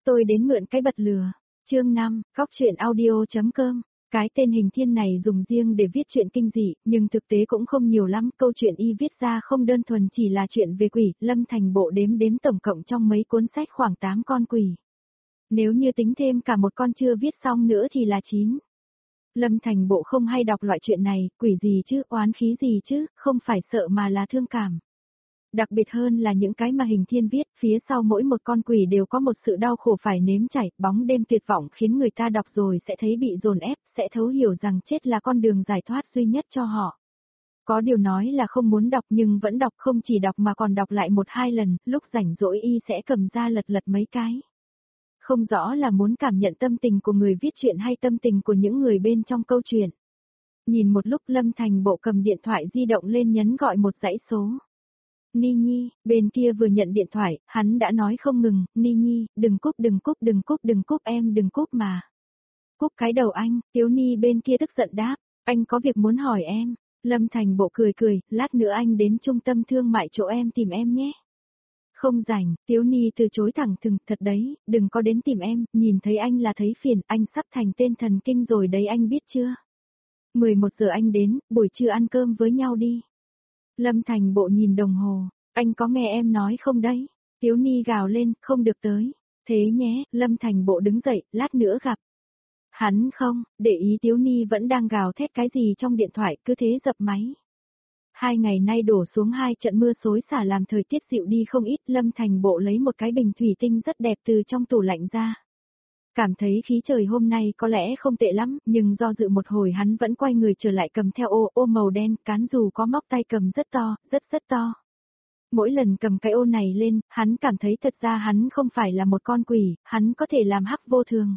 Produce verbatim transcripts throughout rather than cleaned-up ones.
Tôi đến mượn cái bật lửa. Chương năm, Cóc truyện audio.com. Cái tên Hình Thiên này dùng riêng để viết chuyện kinh dị, nhưng thực tế cũng không nhiều lắm, câu chuyện y viết ra không đơn thuần chỉ là chuyện về quỷ, Lâm Thành Bộ đếm đếm tổng cộng trong mấy cuốn sách khoảng tám con quỷ. Nếu như tính thêm cả một con chưa viết xong nữa thì là chín. Lâm Thành Bộ không hay đọc loại chuyện này, quỷ gì chứ, oán khí gì chứ, không phải sợ mà là thương cảm. Đặc biệt hơn là những cái mà Hình Thiên viết, phía sau mỗi một con quỷ đều có một sự đau khổ phải nếm trải, bóng đêm tuyệt vọng khiến người ta đọc rồi sẽ thấy bị dồn ép, sẽ thấu hiểu rằng chết là con đường giải thoát duy nhất cho họ. Có điều nói là không muốn đọc nhưng vẫn đọc, không chỉ đọc mà còn đọc lại một hai lần, lúc rảnh rỗi y sẽ cầm ra lật lật mấy cái. Không rõ là muốn cảm nhận tâm tình của người viết chuyện hay tâm tình của những người bên trong câu chuyện. Nhìn một lúc Lâm Thành Bộ cầm điện thoại di động lên nhấn gọi một dãy số. Ni Nhi, bên kia vừa nhận điện thoại, hắn đã nói không ngừng, Ni Nhi, đừng cúp đừng cúp đừng cúp đừng cúp em đừng cúp mà. Cúp cái đầu anh, Tiếu Ni bên kia tức giận đáp, anh có việc muốn hỏi em. Lâm Thành Bộ cười cười, lát nữa anh đến trung tâm thương mại chỗ em tìm em nhé. Không rảnh, Tiếu Ni từ chối thẳng thừng, thật đấy, đừng có đến tìm em, nhìn thấy anh là thấy phiền, anh sắp thành tên thần kinh rồi đấy anh biết chưa. mười một giờ anh đến, buổi trưa ăn cơm với nhau đi. Lâm Thành Bộ nhìn đồng hồ, anh có nghe em nói không đấy? Tiếu Ni gào lên, không được tới. Thế nhé, Lâm Thành Bộ đứng dậy, lát nữa gặp. Hắn không, để ý Tiếu Ni vẫn đang gào thét cái gì trong điện thoại, cứ thế dập máy. Hai ngày nay đổ xuống hai trận mưa xối xả làm thời tiết dịu đi không ít, Lâm Thành Bộ lấy một cái bình thủy tinh rất đẹp từ trong tủ lạnh ra. Cảm thấy khí trời hôm nay có lẽ không tệ lắm, nhưng do dự một hồi hắn vẫn quay người trở lại cầm theo ô, ô màu đen, cán dù có móc tay cầm rất to, rất rất to. Mỗi lần cầm cái ô này lên, hắn cảm thấy thật ra hắn không phải là một con quỷ, hắn có thể làm hắc vô thường.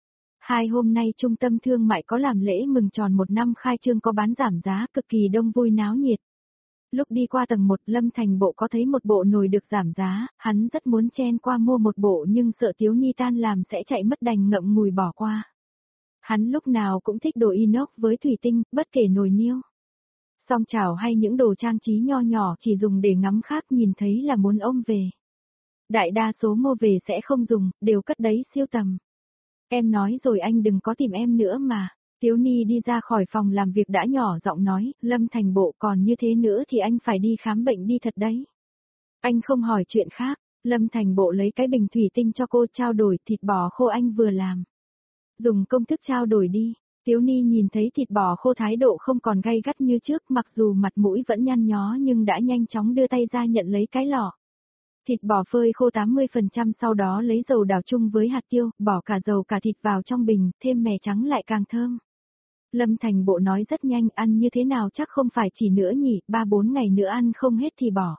Hai hôm nay trung tâm thương mại có làm lễ mừng tròn một năm khai trương có bán giảm giá, cực kỳ đông vui náo nhiệt. Lúc đi qua tầng một, Lâm Thành Bộ có thấy một bộ nồi được giảm giá, hắn rất muốn chen qua mua một bộ nhưng sợ Tiếu Ni tan làm sẽ chạy mất đành ngậm ngùi bỏ qua. Hắn lúc nào cũng thích đồ inox với thủy tinh, bất kể nồi niêu. Song chảo hay những đồ trang trí nho nhỏ chỉ dùng để ngắm khác nhìn thấy là muốn ôm về. Đại đa số mua về sẽ không dùng, đều cất đấy siêu tầm. Em nói rồi anh đừng có tìm em nữa mà. Tiếu Ni đi ra khỏi phòng làm việc đã nhỏ giọng nói, Lâm Thành Bộ còn như thế nữa thì anh phải đi khám bệnh đi thật đấy. Anh không hỏi chuyện khác, Lâm Thành Bộ lấy cái bình thủy tinh cho cô trao đổi thịt bò khô anh vừa làm. Dùng công thức trao đổi đi, Tiếu Ni nhìn thấy thịt bò khô thái độ không còn gay gắt như trước mặc dù mặt mũi vẫn nhăn nhó nhưng đã nhanh chóng đưa tay ra nhận lấy cái lọ. Thịt bò phơi khô tám mươi phần trăm sau đó lấy dầu đảo chung với hạt tiêu, bỏ cả dầu cả thịt vào trong bình, thêm mè trắng lại càng thơm. Lâm Thành Bộ nói rất nhanh, ăn như thế nào chắc không phải chỉ nữa nhỉ, ba bốn ngày nữa ăn không hết thì bỏ.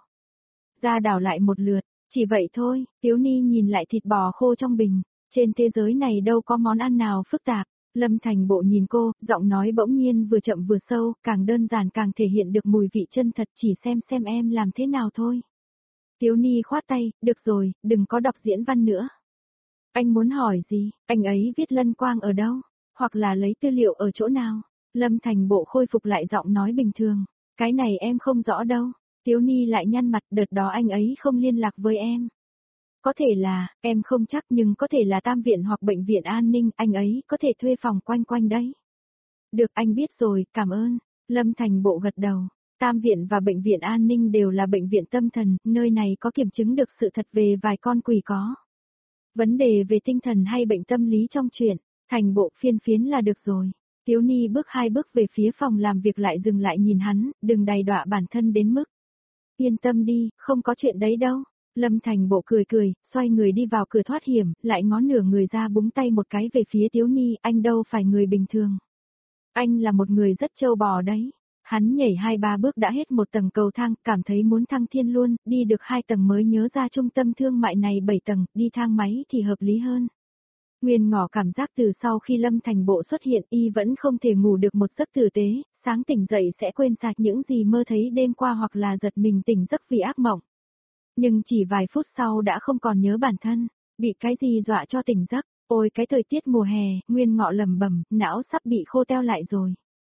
Ra đảo lại một lượt, chỉ vậy thôi, Tiếu Ni nhìn lại thịt bò khô trong bình, trên thế giới này đâu có món ăn nào phức tạp. Lâm Thành Bộ nhìn cô, giọng nói bỗng nhiên vừa chậm vừa sâu, càng đơn giản càng thể hiện được mùi vị chân thật, chỉ xem xem em làm thế nào thôi. Tiếu Ni khoát tay, được rồi, đừng có đọc diễn văn nữa. Anh muốn hỏi gì, anh ấy viết Lân Quang ở đâu? Hoặc là lấy tư liệu ở chỗ nào? Lâm Thành Bộ khôi phục lại giọng nói bình thường. Cái này em không rõ đâu. Tiếu Ni lại nhăn mặt, đợt đó anh ấy không liên lạc với em. Có thể là, em không chắc nhưng có thể là Tam Viện hoặc Bệnh viện An ninh, anh ấy có thể thuê phòng quanh quanh đấy. Được, anh biết rồi, cảm ơn. Lâm Thành Bộ gật đầu. Tam Viện và Bệnh viện An ninh đều là bệnh viện tâm thần, nơi này có kiểm chứng được sự thật về vài con quỷ có. Vấn đề về tinh thần hay bệnh tâm lý trong chuyện. Thành Bộ phiên phiến là được rồi. Tiếu Ni bước hai bước về phía phòng làm việc lại dừng lại nhìn hắn, đừng đày đọa bản thân đến mức. Yên tâm đi, không có chuyện đấy đâu. Lâm Thành Bộ cười cười, xoay người đi vào cửa thoát hiểm, lại ngó nửa người ra búng tay một cái về phía Tiếu Ni, anh đâu phải người bình thường. Anh là một người rất trâu bò đấy. Hắn nhảy hai ba bước đã hết một tầng cầu thang, cảm thấy muốn thăng thiên luôn, đi được hai tầng mới nhớ ra trung tâm thương mại này bảy tầng, đi thang máy thì hợp lý hơn. Nguyên ngỏ cảm giác từ sau khi Lâm Thành Bộ xuất hiện y vẫn không thể ngủ được một giấc tử tế, sáng tỉnh dậy sẽ quên sạch những gì mơ thấy đêm qua hoặc là giật mình tỉnh giấc vì ác mộng. Nhưng chỉ vài phút sau đã không còn nhớ bản thân, bị cái gì dọa cho tỉnh giấc, ôi cái thời tiết mùa hè, Nguyên ngọ lầm bầm, não sắp bị khô teo lại rồi.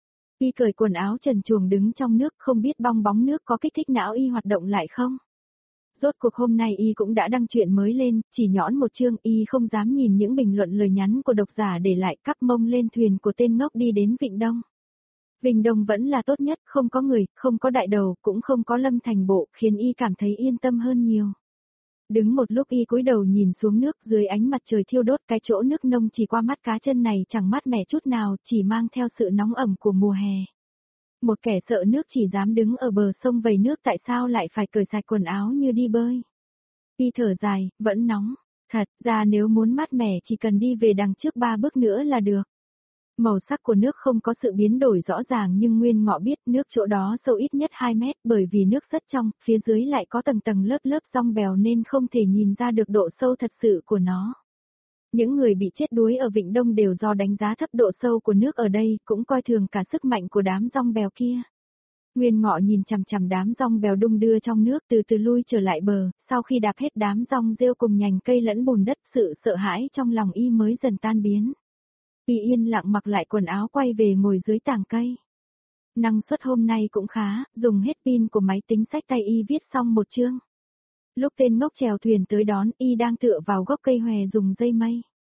Y cởi quần áo trần truồng đứng trong nước không biết bong bóng nước có kích thích não y hoạt động lại không. Rốt cuộc hôm nay y cũng đã đăng chuyện mới lên, chỉ nhõn một chương y không dám nhìn những bình luận lời nhắn của độc giả để lại, cắp mông lên thuyền của tên ngốc đi đến Vịnh Đông. Vịnh Đông vẫn là tốt nhất, không có người, không có đại đầu, cũng không có Lâm Thành Bộ, khiến y cảm thấy yên tâm hơn nhiều. Đứng một lúc y cúi đầu nhìn xuống nước, dưới ánh mặt trời thiêu đốt, cái chỗ nước nông chỉ qua mắt cá chân này chẳng mát mẻ chút nào, chỉ mang theo sự nóng ẩm của mùa hè. Một kẻ sợ nước chỉ dám đứng ở bờ sông vầy nước, tại sao lại phải cởi sạch quần áo như đi bơi. Y thở dài, vẫn nóng. Thật ra nếu muốn mát mẻ chỉ cần đi về đằng trước ba bước nữa là được. Màu sắc của nước không có sự biến đổi rõ ràng, nhưng Nguyên Ngọ biết nước chỗ đó sâu ít nhất hai mét, bởi vì nước rất trong, phía dưới lại có tầng tầng lớp lớp dong bèo nên không thể nhìn ra được độ sâu thật sự của nó. Những người bị chết đuối ở Vịnh Đông đều do đánh giá thấp độ sâu của nước ở đây, cũng coi thường cả sức mạnh của đám dong bèo kia. Nguyên Ngọ nhìn chằm chằm đám dong bèo đung đưa trong nước, từ từ lui trở lại bờ, sau khi đạp hết đám dong rêu cùng nhành cây lẫn bùn đất, sự sợ hãi trong lòng y mới dần tan biến. Y yên lặng mặc lại quần áo, quay về ngồi dưới tàng cây. Năng suất hôm nay cũng khá, dùng hết pin của máy tính xách tay y viết xong một chương. Lúc tên ngốc chèo thuyền tới đón, y đang tựa vào gốc cây hòe dùng dây mây.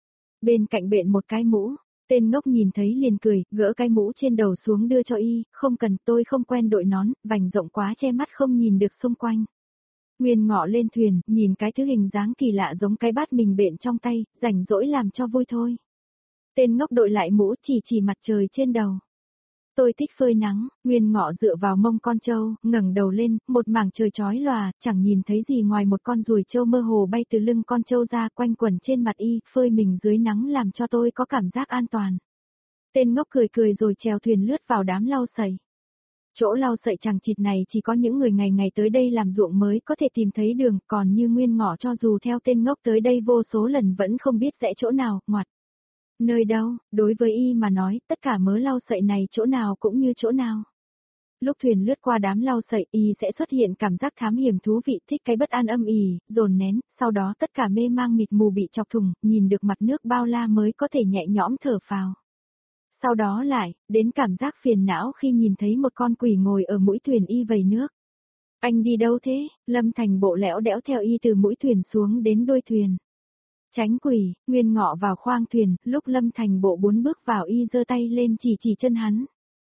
Bên cạnh bện một cái mũ, tên ngốc nhìn thấy liền cười, gỡ cái mũ trên đầu xuống đưa cho y, không cần, tôi không quen đội nón, vành rộng quá che mắt không nhìn được xung quanh. Nguyên Ngọ lên thuyền, nhìn cái thứ hình dáng kỳ lạ giống cái bát mình bện trong tay, rảnh rỗi làm cho vui thôi. Tên ngốc đội lại mũ, chỉ chỉ mặt trời trên đầu. Tôi thích phơi nắng. Nguyên Ngọ dựa vào mông con trâu, ngẩng đầu lên, một mảng trời chói lòa, chẳng nhìn thấy gì ngoài một con ruồi trâu mơ hồ bay từ lưng con trâu ra, quanh quẩn trên mặt y, phơi mình dưới nắng làm cho tôi có cảm giác an toàn. Tên ngốc cười cười rồi chèo thuyền lướt vào đám lau sậy. Chỗ lau sậy chằng chịt này chỉ có những người ngày ngày tới đây làm ruộng mới có thể tìm thấy đường, còn như Nguyên Ngọ cho dù theo tên ngốc tới đây vô số lần vẫn không biết rẽ chỗ nào, ngoặt. Nơi đâu, đối với y mà nói, tất cả mớ lau sậy này chỗ nào cũng như chỗ nào. Lúc thuyền lướt qua đám lau sậy, y sẽ xuất hiện cảm giác thám hiểm thú vị, thích cái bất an âm ỉ, dồn nén, sau đó tất cả mê mang mịt mù bị chọc thủng, nhìn được mặt nước bao la mới có thể nhẹ nhõm thở phào. Sau đó lại, đến cảm giác phiền não khi nhìn thấy một con quỷ ngồi ở mũi thuyền y vầy nước. Anh đi đâu thế? Lâm Thành Bộ lẽo đẽo theo y từ mũi thuyền xuống đến đuôi thuyền. Tránh quỷ. Nguyên Ngọ vào khoang thuyền, lúc Lâm Thành Bộ bốn bước vào y giơ tay lên chỉ chỉ chân hắn.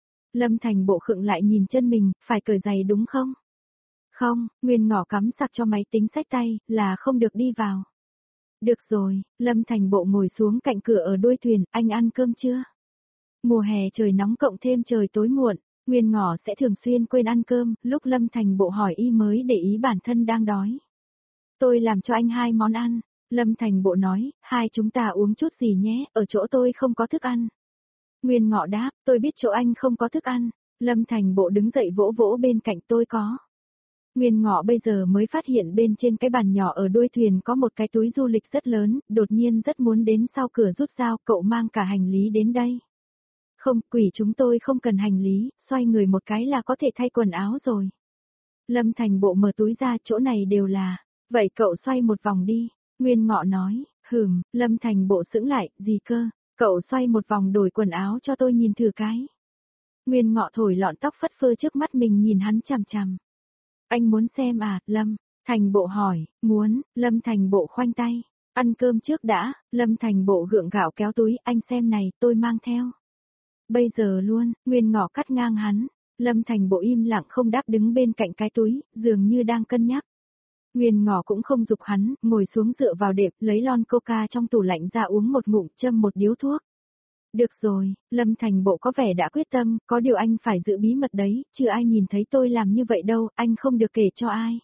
Lâm Thành Bộ khựng lại nhìn chân mình, phải cởi giày đúng không? Không, Nguyên Ngọ cắm sạc cho máy tính xách tay, là không được đi vào. Được rồi, Lâm Thành Bộ ngồi xuống cạnh cửa ở đuôi thuyền, anh ăn cơm chưa? Mùa hè trời nóng cộng thêm trời tối muộn, Nguyên Ngọ sẽ thường xuyên quên ăn cơm, lúc Lâm Thành Bộ hỏi y mới để ý bản thân đang đói. Tôi làm cho anh hai món ăn. Lâm Thành Bộ nói, hai chúng ta uống chút gì nhé, ở chỗ tôi không có thức ăn. Nguyên Ngọ đáp, tôi biết chỗ anh không có thức ăn. Lâm Thành Bộ đứng dậy vỗ vỗ bên cạnh, tôi có. Nguyên Ngọ bây giờ mới phát hiện bên trên cái bàn nhỏ ở đuôi thuyền có một cái túi du lịch rất lớn, đột nhiên rất muốn đến sau cửa rút dao, cậu mang cả hành lý đến đây. Không, quỷ chúng tôi không cần hành lý, xoay người một cái là có thể thay quần áo rồi. Lâm Thành Bộ mở túi ra, chỗ này đều là, vậy cậu xoay một vòng đi. Nguyên Ngọ nói, hừm, Lâm Thành Bộ sững lại, gì cơ, cậu xoay một vòng đổi quần áo cho tôi nhìn thử cái. Nguyên Ngọ thổi lọn tóc phất phơ trước mắt mình nhìn hắn chằm chằm. Anh muốn xem à, Lâm? Thành Bộ hỏi, muốn, Lâm Thành Bộ khoanh tay, ăn cơm trước đã, Lâm Thành Bộ gượng gạo kéo túi, anh xem này, tôi mang theo. Bây giờ luôn, Nguyên Ngọ cắt ngang hắn, Lâm Thành Bộ im lặng không đáp đứng bên cạnh cái túi, dường như đang cân nhắc. Nguyên Ngọ cũng không giục hắn, ngồi xuống dựa vào đệm, lấy lon coca trong tủ lạnh ra uống một ngụm, châm một điếu thuốc. Được rồi, Lâm Thành Bộ có vẻ đã quyết tâm, có điều anh phải giữ bí mật đấy, chưa ai nhìn thấy tôi làm như vậy đâu, anh không được kể cho ai.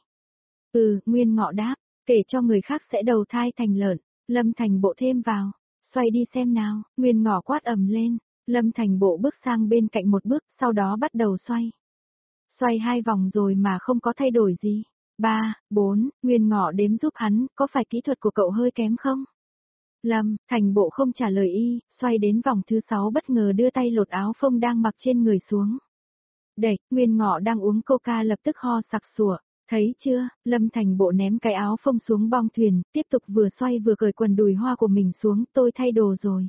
Ừ, Nguyên Ngọ đáp, kể cho người khác sẽ đầu thai thành lợn. Lâm Thành Bộ thêm vào, xoay đi xem nào, Nguyên Ngọ quát ầm lên, Lâm Thành Bộ bước sang bên cạnh một bước, sau đó bắt đầu xoay. Xoay hai vòng rồi mà không có thay đổi gì. Ba, bốn, Nguyên Ngọ đếm giúp hắn, có phải kỹ thuật của cậu hơi kém không? Lâm Thành Bộ không trả lời y, xoay đến vòng thứ sáu bất ngờ đưa tay lột áo phông đang mặc trên người xuống. Đẩy, Nguyên Ngọ đang uống coca lập tức ho sặc sủa, thấy chưa, Lâm Thành Bộ ném cái áo phông xuống bong thuyền, tiếp tục vừa xoay vừa cởi quần đùi hoa của mình xuống, tôi thay đồ rồi.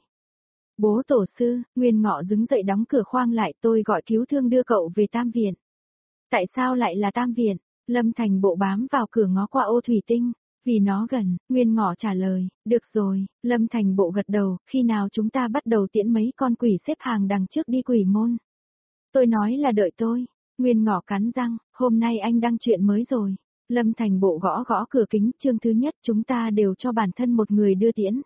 Bố tổ sư, Nguyên Ngọ đứng dậy đóng cửa khoang lại, tôi gọi cứu thương đưa cậu về Tam Viện. Tại sao lại là Tam Viện? Lâm Thành Bộ bám vào cửa ngó qua ô thủy tinh, vì nó gần, Nguyên Ngọ trả lời, được rồi, Lâm Thành Bộ gật đầu, khi nào chúng ta bắt đầu tiễn mấy con quỷ xếp hàng đằng trước đi quỷ môn. Tôi nói là đợi tôi, Nguyên Ngọ cắn răng, hôm nay anh đăng chuyện mới rồi. Lâm Thành Bộ gõ gõ cửa kính, chương thứ nhất chúng ta đều cho bản thân một người đưa tiễn.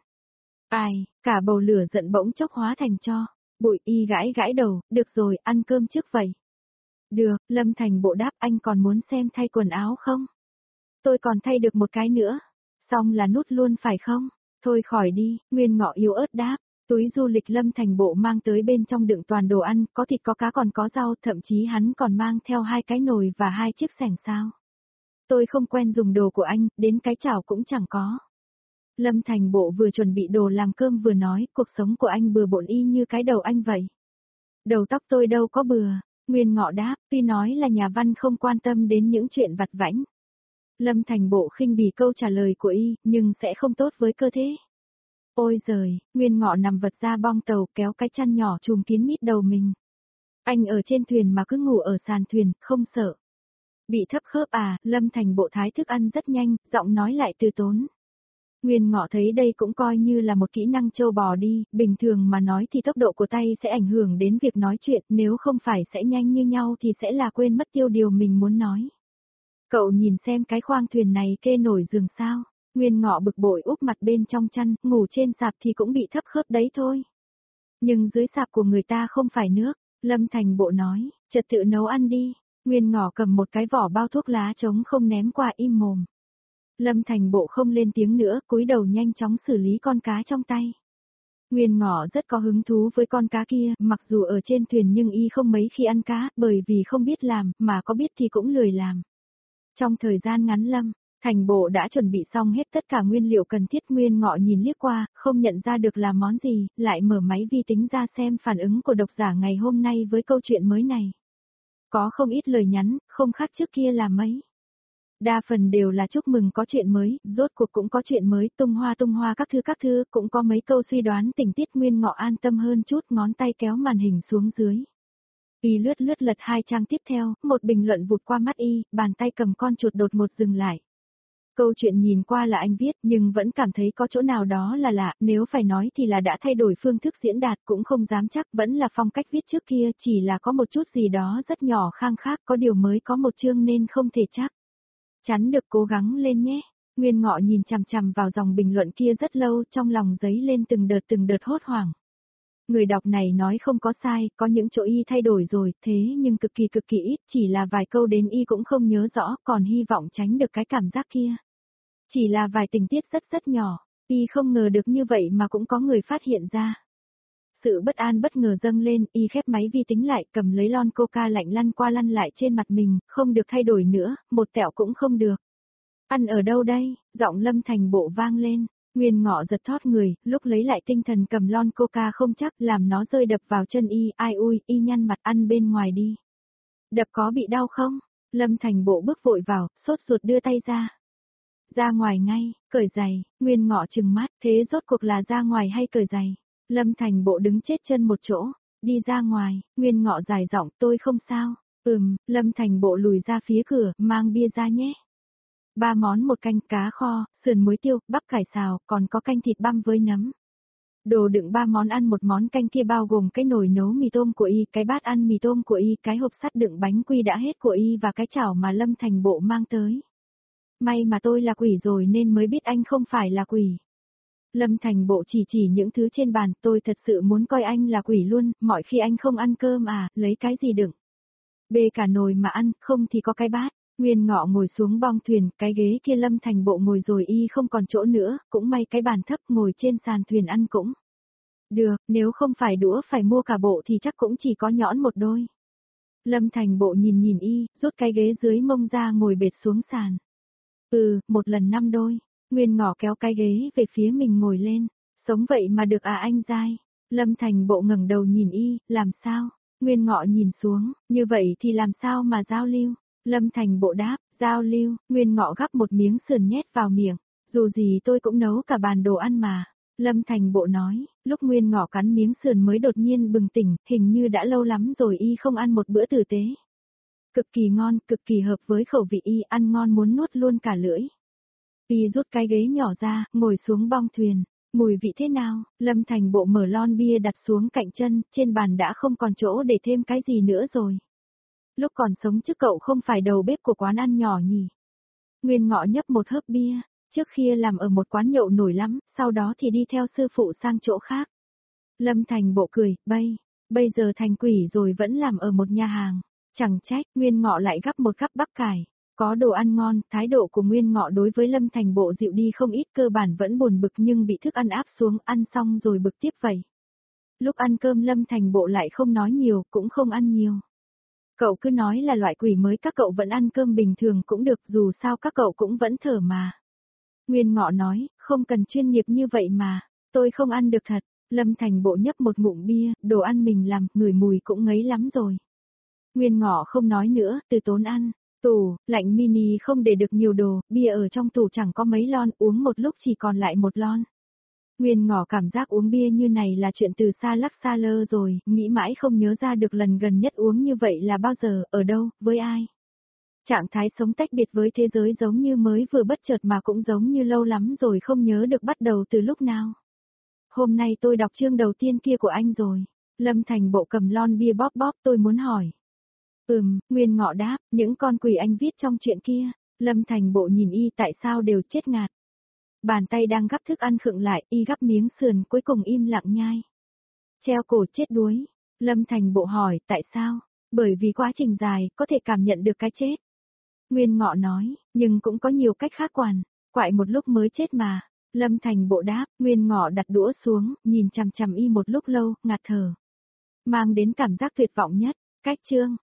Ai, cả bầu lửa giận bỗng chốc hóa thành tro. Bụi y gãi gãi đầu, được rồi, ăn cơm trước vậy. Được, Lâm Thành Bộ đáp, anh còn muốn xem thay quần áo không? Tôi còn thay được một cái nữa. Xong là nút luôn phải không? Thôi khỏi đi, Nguyên Ngọ yếu ớt đáp. Túi du lịch Lâm Thành Bộ mang tới bên trong đựng toàn đồ ăn, có thịt có cá còn có rau, thậm chí hắn còn mang theo hai cái nồi và hai chiếc xẻng sao. Tôi không quen dùng đồ của anh, đến cái chảo cũng chẳng có. Lâm Thành Bộ vừa chuẩn bị đồ làm cơm vừa nói, cuộc sống của anh bừa bộn y như cái đầu anh vậy. Đầu tóc tôi đâu có bừa, Nguyên Ngọ đáp, tuy nói là nhà văn không quan tâm đến những chuyện vặt vãnh. Lâm Thành Bộ khinh bỉ câu trả lời của y, nhưng sẽ không tốt với cơ thể. Ôi giời, Nguyên Ngọ nằm vật ra bong tàu kéo cái chăn nhỏ trùm kín mít đầu mình. Anh ở trên thuyền mà cứ ngủ ở sàn thuyền, không sợ. Bị thấp khớp à, Lâm Thành Bộ thái thức ăn rất nhanh, giọng nói lại từ tốn. Nguyên Ngọ thấy đây cũng coi như là một kỹ năng trâu bò đi, bình thường mà nói thì tốc độ của tay sẽ ảnh hưởng đến việc nói chuyện, nếu không phải sẽ nhanh như nhau thì sẽ là quên mất tiêu điều mình muốn nói. Cậu nhìn xem cái khoang thuyền này kê nổi giường sao, Nguyên Ngọ bực bội úp mặt bên trong chăn, ngủ trên sạp thì cũng bị thấp khớp đấy thôi. Nhưng dưới sạp của người ta không phải nước, Lâm Thành Bộ nói, trật tự nấu ăn đi, Nguyên Ngọ cầm một cái vỏ bao thuốc lá trống không ném qua im mồm. Lâm Thành Bộ không lên tiếng nữa, cúi đầu nhanh chóng xử lý con cá trong tay. Nguyên Ngọ rất có hứng thú với con cá kia, mặc dù ở trên thuyền nhưng y không mấy khi ăn cá, bởi vì không biết làm, mà có biết thì cũng lười làm. Trong thời gian ngắn Lâm Thành Bộ đã chuẩn bị xong hết tất cả nguyên liệu cần thiết. Nguyên Ngọ nhìn liếc qua, không nhận ra được là món gì, lại mở máy vi tính ra xem phản ứng của độc giả ngày hôm nay với câu chuyện mới này. Có không ít lời nhắn, không khác trước kia là mấy. Đa phần đều là chúc mừng có chuyện mới, rốt cuộc cũng có chuyện mới, tung hoa tung hoa các thư các thư, cũng có mấy câu suy đoán tình tiết. Nguyên Ngọ an tâm hơn chút, ngón tay kéo màn hình xuống dưới. Y lướt lướt lật hai trang tiếp theo, một bình luận vụt qua mắt y, bàn tay cầm con chuột đột ngột dừng lại. Câu chuyện nhìn qua là anh viết, nhưng vẫn cảm thấy có chỗ nào đó là lạ, nếu phải nói thì là đã thay đổi phương thức diễn đạt, cũng không dám chắc, vẫn là phong cách viết trước kia, chỉ là có một chút gì đó rất nhỏ khang khác, có điều mới có một chương nên không thể chắc. Chắn được, cố gắng lên nhé. Nguyên Ngọ nhìn chằm chằm vào dòng bình luận kia rất lâu, trong lòng dấy lên từng đợt từng đợt hốt hoảng. Người đọc này nói không có sai, có những chỗ y thay đổi rồi, thế nhưng cực kỳ cực kỳ ít, chỉ là vài câu đến y cũng không nhớ rõ, còn hy vọng tránh được cái cảm giác kia. Chỉ là vài tình tiết rất rất nhỏ, y không ngờ được như vậy mà cũng có người phát hiện ra. Sự bất an bất ngờ dâng lên, y khép máy vi tính lại, cầm lấy lon coca lạnh lăn qua lăn lại trên mặt mình, không được thay đổi nữa, một tẹo cũng không được. Ăn ở đâu đây? Giọng Lâm Thành Bộ vang lên. Nguyên Ngọ giật thót người, lúc lấy lại tinh thần cầm lon coca không chắc, làm nó rơi đập vào chân y, ai ui, y nhăn mặt, ăn bên ngoài đi. Đập có bị đau không? Lâm Thành Bộ bước vội vào, sốt ruột đưa tay ra. Ra ngoài ngay, cởi giày. Nguyên Ngọ trừng mắt, thế rốt cuộc là ra ngoài hay cởi giày? Lâm Thành Bộ đứng chết chân một chỗ, đi ra ngoài. Nguyên Ngọ dài giọng, tôi không sao. Ừm, Lâm Thành Bộ lùi ra phía cửa, mang bia ra nhé. Ba món, một canh cá kho, sườn muối tiêu, bắp cải xào, còn có canh thịt băm với nấm. Đồ đựng ba món ăn, một món canh kia bao gồm cái nồi nấu mì tôm của y, cái bát ăn mì tôm của y, cái hộp sắt đựng bánh quy đã hết của y và cái chảo mà Lâm Thành Bộ mang tới. May mà tôi là quỷ rồi nên mới biết anh không phải là quỷ. Lâm Thành Bộ chỉ chỉ những thứ trên bàn, tôi thật sự muốn coi anh là quỷ luôn, mọi khi anh không ăn cơm à, lấy cái gì đựng. Bê cả nồi mà ăn, không thì có cái bát. Nguyên Ngọ ngồi xuống bong thuyền, cái ghế kia Lâm Thành Bộ ngồi rồi y không còn chỗ nữa, cũng may cái bàn thấp, ngồi trên sàn thuyền ăn cũng được, nếu không phải đũa phải mua cả bộ thì chắc cũng chỉ có nhõn một đôi. Lâm Thành Bộ nhìn nhìn y, rút cái ghế dưới mông ra ngồi bệt xuống sàn. Ừ, một lần năm đôi. Nguyên Ngọ kéo cái ghế về phía mình ngồi lên. Sống vậy mà được à anh dai? Lâm Thành Bộ ngẩng đầu nhìn y, làm sao? Nguyên Ngọ nhìn xuống, như vậy thì làm sao mà giao lưu? Lâm Thành Bộ đáp, giao lưu. Nguyên Ngọ gắp một miếng sườn nhét vào miệng. Dù gì tôi cũng nấu cả bàn đồ ăn mà. Lâm Thành Bộ nói, lúc Nguyên Ngọ cắn miếng sườn mới đột nhiên bừng tỉnh, hình như đã lâu lắm rồi y không ăn một bữa tử tế. Cực kỳ ngon, cực kỳ hợp với khẩu vị y, ăn ngon muốn nuốt luôn cả lưỡi. Y rút cái ghế nhỏ ra, ngồi xuống bong thuyền. Mùi vị thế nào? Lâm Thành Bộ mở lon bia đặt xuống cạnh chân, trên bàn đã không còn chỗ để thêm cái gì nữa rồi. Lúc còn sống trước cậu không phải đầu bếp của quán ăn nhỏ nhỉ? Nguyên Ngọ nhấp một hớp bia, trước kia làm ở một quán nhậu nổi lắm, sau đó thì đi theo sư phụ sang chỗ khác. Lâm Thành Bộ cười, bây, bây giờ thành quỷ rồi vẫn làm ở một nhà hàng. Chẳng trách, Nguyên Ngọ lại gắp một gắp bắp cải. Có đồ ăn ngon, thái độ của Nguyên Ngọ đối với Lâm Thành Bộ dịu đi không ít, cơ bản vẫn buồn bực nhưng bị thức ăn áp xuống, ăn xong rồi bực tiếp vậy. Lúc ăn cơm Lâm Thành Bộ lại không nói nhiều, cũng không ăn nhiều. Cậu cứ nói là loại quỷ mới, các cậu vẫn ăn cơm bình thường cũng được, dù sao các cậu cũng vẫn thở mà. Nguyên Ngọ nói, không cần chuyên nghiệp như vậy mà, tôi không ăn được thật. Lâm Thành Bộ nhấp một ngụm bia, đồ ăn mình làm, ngửi mùi cũng ngấy lắm rồi. Nguyên Ngọ không nói nữa, từ tốn ăn. Tủ, lạnh mini không để được nhiều đồ, bia ở trong tủ chẳng có mấy lon, uống một lúc chỉ còn lại một lon. Nguyên Ngọ cảm giác uống bia như này là chuyện từ xa lắc xa lơ rồi, nghĩ mãi không nhớ ra được lần gần nhất uống như vậy là bao giờ, ở đâu, với ai. Trạng thái sống tách biệt với thế giới giống như mới vừa bất chợt mà cũng giống như lâu lắm rồi không nhớ được bắt đầu từ lúc nào. Hôm nay tôi đọc chương đầu tiên kia của anh rồi. Lâm Thành Bộ cầm lon bia bóp bóp, tôi muốn hỏi. Ừm, Nguyên Ngọ đáp, những con quỷ anh viết trong chuyện kia. Lâm Thành Bộ nhìn y, tại sao đều chết ngạt. Bàn tay đang gắp thức ăn khựng lại, y gắp miếng sườn cuối cùng im lặng nhai. Treo cổ chết đuối. Lâm Thành Bộ hỏi, tại sao? Bởi vì quá trình dài, có thể cảm nhận được cái chết. Nguyên Ngọ nói, nhưng cũng có nhiều cách khác quản, quại một lúc mới chết mà. Lâm Thành Bộ đáp, Nguyên Ngọ đặt đũa xuống, nhìn chằm chằm y một lúc lâu, ngạt thở. Mang đến cảm giác tuyệt vọng nhất, cách chương.